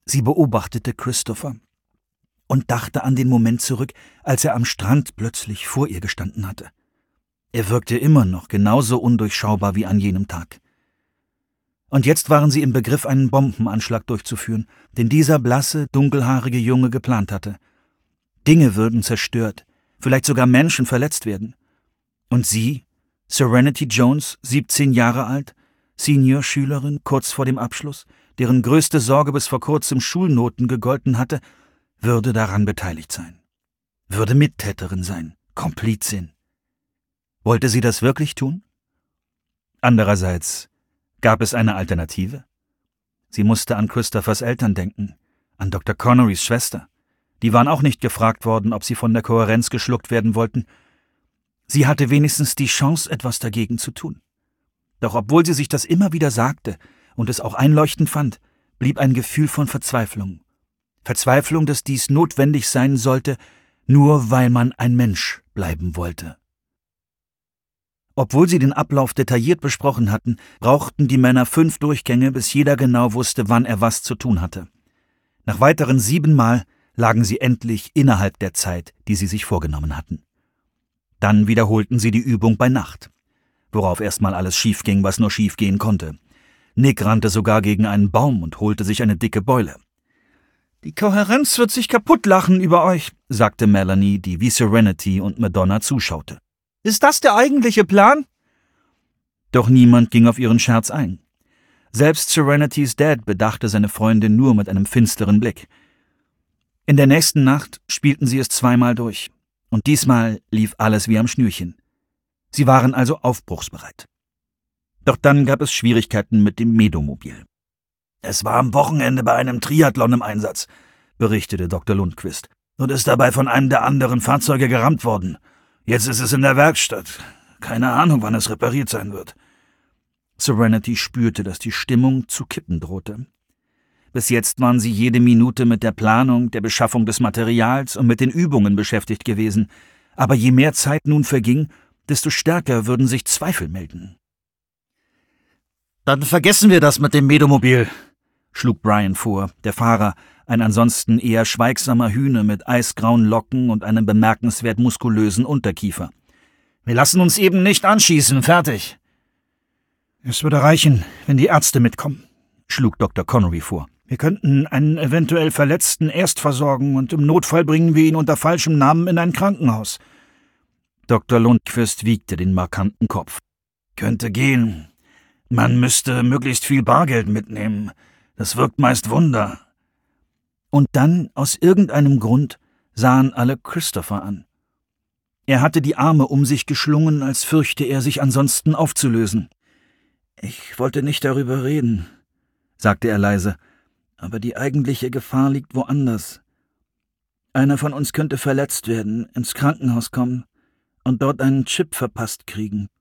Sie beobachtete Christopher und dachte an den Moment zurück, als er am Strand plötzlich vor ihr gestanden hatte. Er wirkte immer noch genauso undurchschaubar wie an jenem Tag. Und jetzt waren sie im Begriff, einen Bombenanschlag durchzuführen, den dieser blasse, dunkelhaarige Junge geplant hatte. Dinge würden zerstört, vielleicht sogar Menschen verletzt werden. Und sie, Serenity Jones, 17 Jahre alt, Seniorschülerin kurz vor dem Abschluss, deren größte Sorge bis vor kurzem Schulnoten gegolten hatte, würde daran beteiligt sein. Würde Mittäterin sein, Komplizin. Wollte sie das wirklich tun? Andererseits, gab es eine Alternative? Sie musste an Christophers Eltern denken, an Dr. Connerys Schwester. Die waren auch nicht gefragt worden, ob sie von der Kohärenz geschluckt werden wollten. Sie hatte wenigstens die Chance, etwas dagegen zu tun. Doch obwohl sie sich das immer wieder sagte und es auch einleuchtend fand, blieb ein Gefühl von Verzweiflung. Verzweiflung, dass dies notwendig sein sollte, nur weil man ein Mensch bleiben wollte. Obwohl sie den Ablauf detailliert besprochen hatten, brauchten die Männer 5 Durchgänge, bis jeder genau wusste, wann er was zu tun hatte. Nach weiteren 7 Mal lagen sie endlich innerhalb der Zeit, die sie sich vorgenommen hatten. Dann wiederholten sie die Übung bei Nacht, worauf erstmal alles schief ging, was nur schief gehen konnte. Nick rannte sogar gegen einen Baum und holte sich eine dicke Beule. »Die Kohärenz wird sich kaputtlachen über euch«, sagte Melanie, die wie Serenity und Madonna zuschaute. »Ist das der eigentliche Plan?« Doch niemand ging auf ihren Scherz ein. Selbst Serenitys Dad bedachte seine Freundin nur mit einem finsteren Blick. In der nächsten Nacht spielten sie es 2-mal durch. Und diesmal lief alles wie am Schnürchen. Sie waren also aufbruchsbereit. Doch dann gab es Schwierigkeiten mit dem Medomobil. »Es war am Wochenende bei einem Triathlon im Einsatz«, berichtete Dr. Lundquist, »und ist dabei von einem der anderen Fahrzeuge gerammt worden. Jetzt ist es in der Werkstatt. Keine Ahnung, wann es repariert sein wird.« Serenity spürte, dass die Stimmung zu kippen drohte. Bis jetzt waren sie jede Minute mit der Planung, der Beschaffung des Materials und mit den Übungen beschäftigt gewesen. Aber je mehr Zeit nun verging, desto stärker würden sich Zweifel melden. »Dann vergessen wir das mit dem Medomobil«, schlug Brian vor, der Fahrer, ein ansonsten eher schweigsamer Hühne mit eisgrauen Locken und einem bemerkenswert muskulösen Unterkiefer. »Wir lassen uns eben nicht anschießen, fertig.« »Es würde reichen, wenn die Ärzte mitkommen«, schlug Dr. Connery vor. »Wir könnten einen eventuell Verletzten erst versorgen und im Notfall bringen wir ihn unter falschem Namen in ein Krankenhaus.« Dr. Lundquist wiegte den markanten Kopf. »Könnte gehen. Man müsste möglichst viel Bargeld mitnehmen. Das wirkt meist Wunder.« Und dann, aus irgendeinem Grund, sahen alle Christopher an. Er hatte die Arme um sich geschlungen, als fürchte er, sich ansonsten aufzulösen. »Ich wollte nicht darüber reden«, sagte er leise, »aber die eigentliche Gefahr liegt woanders. Einer von uns könnte verletzt werden, ins Krankenhaus kommen und dort einen Chip verpasst kriegen,